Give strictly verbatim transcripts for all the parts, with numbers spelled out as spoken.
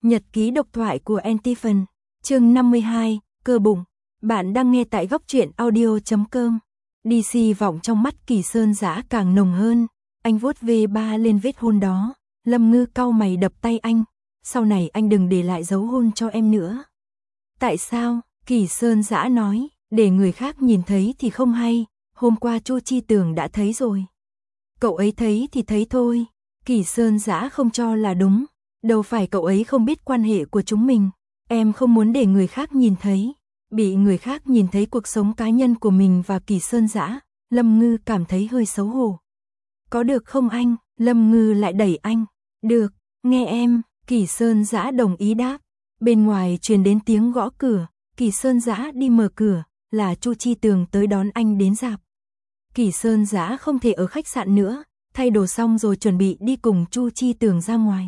Nhật ký độc thoại của Antiphon, chương năm mươi hai, cơ bụng. Bạn đang nghe tại góc truyện audio chấm com. Đi xì vọng trong mắt Kỳ Sơn Dã càng nồng hơn, anh vuốt về ba lên vết hôn đó. Lâm Ngư cau mày đập tay anh, sau này anh đừng để lại dấu hôn cho em nữa. Tại sao? Kỳ Sơn Dã nói, để người khác nhìn thấy thì không hay, hôm qua Chu Chi Tường đã thấy rồi. Cậu ấy thấy thì thấy thôi. Kỳ Sơn Dã không cho là đúng, đâu phải cậu ấy không biết quan hệ của chúng mình, em không muốn để người khác nhìn thấy, bị người khác nhìn thấy cuộc sống cá nhân của mình và Kỳ Sơn Dã. Lâm Ngư cảm thấy hơi xấu hổ. Có được không anh? Lâm Ngư lại đẩy anh. Được, nghe em. Kỳ Sơn Dã đồng ý đáp. Bên ngoài truyền đến tiếng gõ cửa, Kỳ Sơn Dã đi mở cửa, là Chu Chi Tường tới đón anh đến rạp. Kỳ Sơn Dã không thể ở khách sạn nữa, thay đồ xong rồi chuẩn bị đi cùng Chu Chi Tường ra ngoài.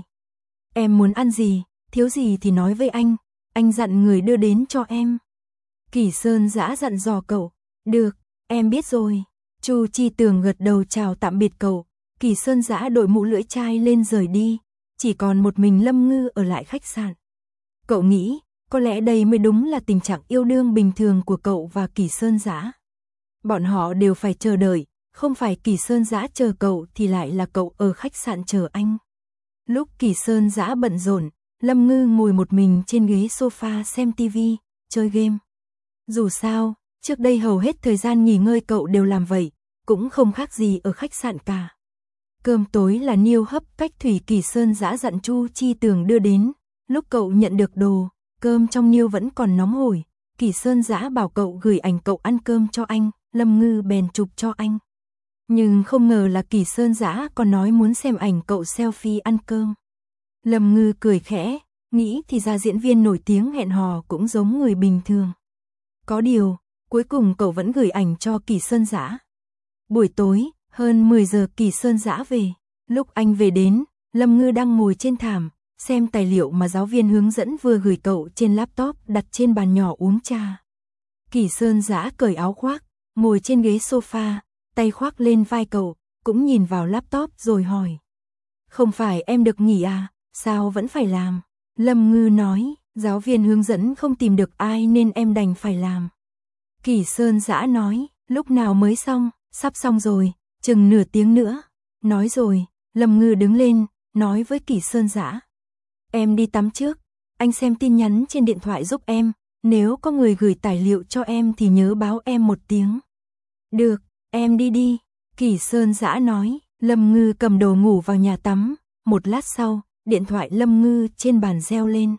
Em muốn ăn gì, thiếu gì thì nói với anh, anh dặn người đưa đến cho em. Kỳ Sơn Dã dặn dò cậu. Được, em biết rồi. Chu Chi Tường gật đầu chào tạm biệt cậu. Kỳ Sơn Dã đội mũ lưỡi chai lên rời đi, chỉ còn một mình Lâm Ngư ở lại khách sạn. Cậu nghĩ, có lẽ đây mới đúng là tình trạng yêu đương bình thường của cậu và Kỳ Sơn Dã. Bọn họ đều phải chờ đợi, không phải Kỳ Sơn Dã chờ cậu thì lại là cậu ở khách sạn chờ anh. Lúc Kỳ Sơn Dã bận rộn, Lâm Ngư ngồi một mình trên ghế sofa xem tivi, chơi game. Dù sao, trước đây hầu hết thời gian nghỉ ngơi cậu đều làm vậy, cũng không khác gì ở khách sạn cả. Cơm tối là niêu hấp cách thủy Kỳ Sơn Dã dặn Chu Chi Tường đưa đến. Lúc cậu nhận được đồ, cơm trong niêu vẫn còn nóng hổi. Kỳ Sơn Dã bảo cậu gửi ảnh cậu ăn cơm cho anh, Lâm Ngư bèn chụp cho anh. Nhưng không ngờ là Kỳ Sơn Dã còn nói muốn xem ảnh cậu selfie ăn cơm. Lâm Ngư cười khẽ, nghĩ thì ra diễn viên nổi tiếng hẹn hò cũng giống người bình thường. Có điều, cuối cùng cậu vẫn gửi ảnh cho Kỳ Sơn Dã. Buổi tối, hơn mười giờ Kỳ Sơn Dã về. Lúc anh về đến, Lâm Ngư đang ngồi trên thảm, xem tài liệu mà giáo viên hướng dẫn vừa gửi cậu trên laptop đặt trên bàn nhỏ uống trà. Kỳ Sơn Dã cởi áo khoác, ngồi trên ghế sofa, tay khoác lên vai cậu, cũng nhìn vào laptop rồi hỏi. Không phải em được nghỉ à, sao vẫn phải làm? Lâm Ngư nói, giáo viên hướng dẫn không tìm được ai nên em đành phải làm. Kỳ Sơn Dã nói, lúc nào mới xong, sắp xong rồi, chừng nửa tiếng nữa. Nói rồi, Lâm Ngư đứng lên, nói với Kỳ Sơn Dã. Em đi tắm trước, anh xem tin nhắn trên điện thoại giúp em, nếu có người gửi tài liệu cho em thì nhớ báo em một tiếng. Được, em đi đi, Kỳ Sơn Dã nói. Lâm Ngư cầm đồ ngủ vào nhà tắm, một lát sau, điện thoại Lâm Ngư trên bàn reo lên.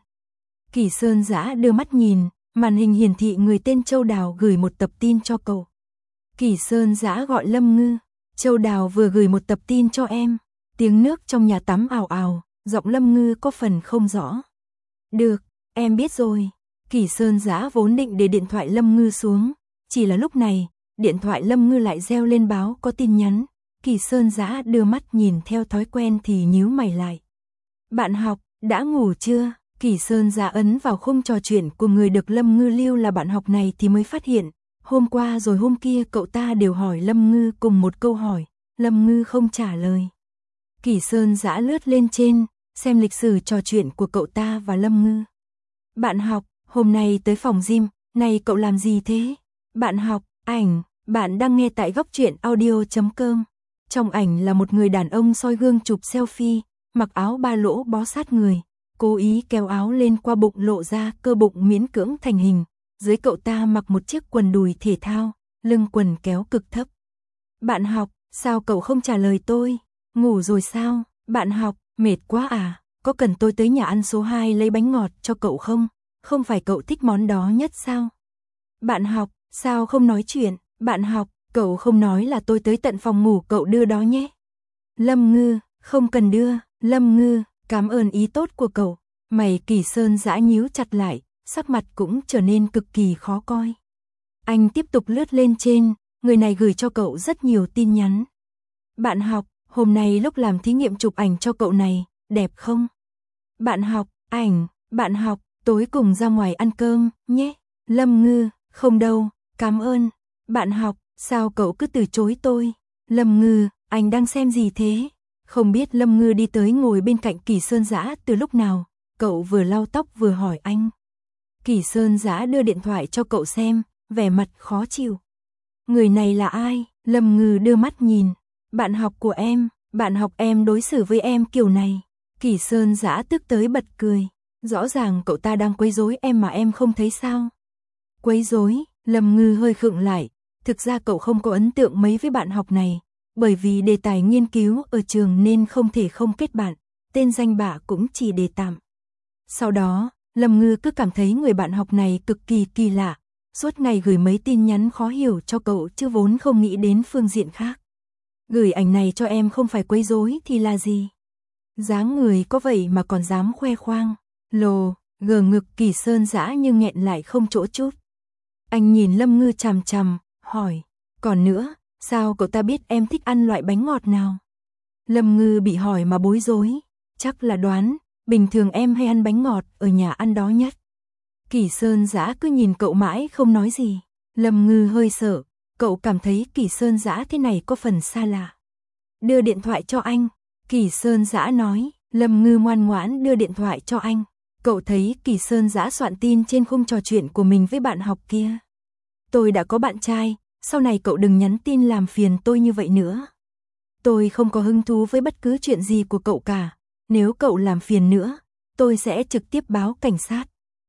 Kỳ Sơn Dã đưa mắt nhìn, màn hình hiển thị người tên Châu Đào gửi một tập tin cho cậu. Kỳ Sơn Dã gọi Lâm Ngư, Châu Đào vừa gửi một tập tin cho em. Tiếng nước trong nhà tắm ào ào, giọng Lâm Ngư có phần không rõ. Được, em biết rồi. Kỳ Sơn Dã vốn định để điện thoại Lâm Ngư xuống, chỉ là lúc này, điện thoại Lâm Ngư lại reo lên báo có tin nhắn. Kỳ Sơn Dã đưa mắt nhìn theo thói quen thì nhíu mày lại. Bạn học, đã ngủ chưa? Kỳ Sơn Dã ấn vào khung trò chuyện của người được Lâm Ngư lưu là bạn học này thì mới phát hiện, hôm qua rồi hôm kia cậu ta đều hỏi Lâm Ngư cùng một câu hỏi, Lâm Ngư không trả lời. Kỳ Sơn Dã lướt lên trên, xem lịch sử trò chuyện của cậu ta và Lâm Ngư. Bạn học, hôm nay tới phòng gym, này cậu làm gì thế? Bạn học, ảnh, bạn đang nghe tại góc truyện audio chấm com. Trong ảnh là một người đàn ông soi gương chụp selfie, mặc áo ba lỗ bó sát người, cố ý kéo áo lên qua bụng lộ ra cơ bụng miễn cưỡng thành hình. Dưới cậu ta mặc một chiếc quần đùi thể thao, lưng quần kéo cực thấp. Bạn học, sao cậu không trả lời tôi? Ngủ rồi sao? Bạn học, mệt quá à? Có cần tôi tới nhà ăn số hai lấy bánh ngọt cho cậu không? Không phải cậu thích món đó nhất sao? Bạn học, sao không nói chuyện? Bạn học, cậu không nói là tôi tới tận phòng ngủ cậu đưa đó nhé. Lâm Ngư, không cần đưa. Lâm Ngư, cảm ơn ý tốt của cậu. Mày Kỳ Sơn Dã nhíu chặt lại, sắc mặt cũng trở nên cực kỳ khó coi. Anh tiếp tục lướt lên trên, người này gửi cho cậu rất nhiều tin nhắn. Bạn học, hôm nay lúc làm thí nghiệm chụp ảnh cho cậu này, đẹp không? Bạn học, ảnh, bạn học, tối cùng ra ngoài ăn cơm, nhé. Lâm Ngư, không đâu, cảm ơn. Bạn học, sao cậu cứ từ chối tôi? Lâm Ngư, anh đang xem gì thế? Không biết Lâm Ngư đi tới ngồi bên cạnh Kỳ Sơn Dã từ lúc nào. Cậu vừa lau tóc vừa hỏi anh. Kỷ Sơn Dã đưa điện thoại cho cậu xem, vẻ mặt khó chịu. Người này là ai? Lâm Ngư đưa mắt nhìn. Bạn học của em, bạn học em đối xử với em kiểu này. Kỷ Sơn Dã tức tới bật cười. Rõ ràng cậu ta đang quấy rối em mà em không thấy sao. Quấy rối, Lâm Ngư hơi khựng lại. Thực ra cậu không có ấn tượng mấy với bạn học này. Bởi vì đề tài nghiên cứu ở trường nên không thể không kết bạn. Tên danh bạ cũng chỉ đề tạm. Sau đó, Lâm Ngư cứ cảm thấy người bạn học này cực kỳ kỳ lạ. Suốt ngày gửi mấy tin nhắn khó hiểu cho cậu chứ vốn không nghĩ đến phương diện khác. Gửi ảnh này cho em không phải quấy rối thì là gì? Dáng người có vậy mà còn dám khoe khoang. Lồ, gờ ngực Kỷ Sơn Dã nhưng nghẹn lại không chỗ chút. Anh nhìn Lâm Ngư chằm chằm, hỏi. Còn nữa, sao cậu ta biết em thích ăn loại bánh ngọt nào? Lâm Ngư bị hỏi mà bối rối. Chắc là đoán, bình thường em hay ăn bánh ngọt, ở nhà ăn đó nhất. Kỷ Sơn Dã cứ nhìn cậu mãi không nói gì. Lâm Ngư hơi sợ, cậu cảm thấy Kỷ Sơn Dã thế này có phần xa lạ. Đưa điện thoại cho anh, Kỷ Sơn Dã nói. Lâm Ngư ngoan ngoãn đưa điện thoại cho anh. Cậu thấy Kỷ Sơn Dã soạn tin trên khung trò chuyện của mình với bạn học kia. Tôi đã có bạn trai, sau này cậu đừng nhắn tin làm phiền tôi như vậy nữa. Tôi không có hứng thú với bất cứ chuyện gì của cậu cả. Nếu cậu làm phiền nữa, tôi sẽ trực tiếp báo cảnh sát.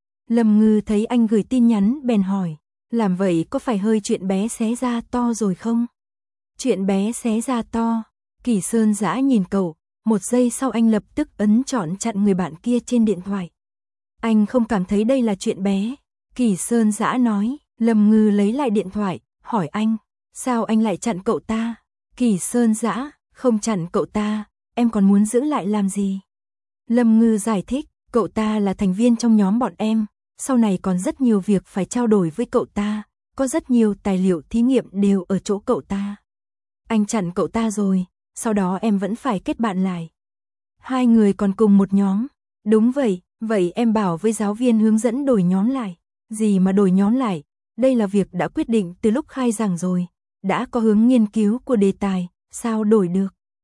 Lâm Ngư thấy anh gửi tin nhắn bèn hỏi. Làm vậy có phải hơi chuyện bé xé ra to rồi không? Chuyện bé xé ra to. Kỷ Sơn Dã nhìn cậu. Một giây sau anh lập tức ấn chọn chặn người bạn kia trên điện thoại. Anh không cảm thấy đây là chuyện bé. Kỷ Sơn Dã nói. Lâm Ngư lấy lại điện thoại, hỏi anh. Sao anh lại chặn cậu ta? Kỷ Sơn Dã, không chặn cậu ta, em còn muốn giữ lại làm gì? Lâm Ngư giải thích, cậu ta là thành viên trong nhóm bọn em, sau này còn rất nhiều việc phải trao đổi với cậu ta, có rất nhiều tài liệu thí nghiệm đều ở chỗ cậu ta. Anh chặn cậu ta rồi, sau đó em vẫn phải kết bạn lại. Hai người còn cùng một nhóm. Đúng vậy, vậy em bảo với giáo viên hướng dẫn đổi nhóm lại. Gì mà đổi nhóm lại, đây là việc đã quyết định từ lúc khai giảng rồi, đã có hướng nghiên cứu của đề tài, sao đổi được?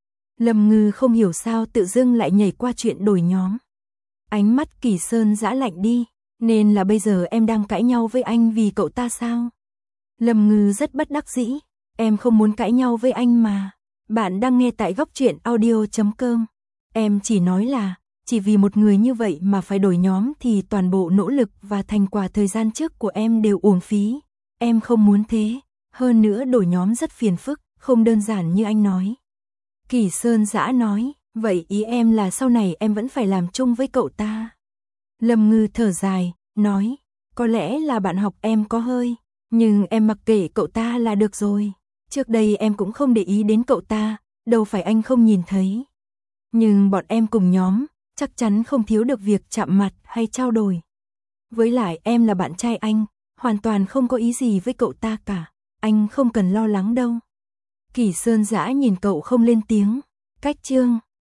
Lâm Ngư không hiểu sao tự dưng lại nhảy qua chuyện đổi nhóm. Ánh mắt Kỷ Sơn Dã lạnh đi, nên là bây giờ em đang cãi nhau với anh vì cậu ta sao? Lâm Ngư rất bất đắc dĩ, em không muốn cãi nhau với anh mà. Bạn đang nghe tại góc truyện audio chấm com. Em chỉ nói là, chỉ vì một người như vậy mà phải đổi nhóm thì toàn bộ nỗ lực và thành quả thời gian trước của em đều uổng phí. Em không muốn thế, hơn nữa đổi nhóm rất phiền phức, không đơn giản như anh nói. Kỷ Sơn Dã nói, vậy ý em là sau này em vẫn phải làm chung với cậu ta. Lâm Ngư thở dài, nói, có lẽ là bạn học em có hơi, nhưng em mặc kệ cậu ta là được rồi. Trước đây em cũng không để ý đến cậu ta, đâu phải anh không nhìn thấy. Nhưng bọn em cùng nhóm, chắc chắn không thiếu được việc chạm mặt hay trao đổi. Với lại em là bạn trai anh, hoàn toàn không có ý gì với cậu ta cả, anh không cần lo lắng đâu. Kỷ Sơn Dã nhìn cậu không lên tiếng, cách chương.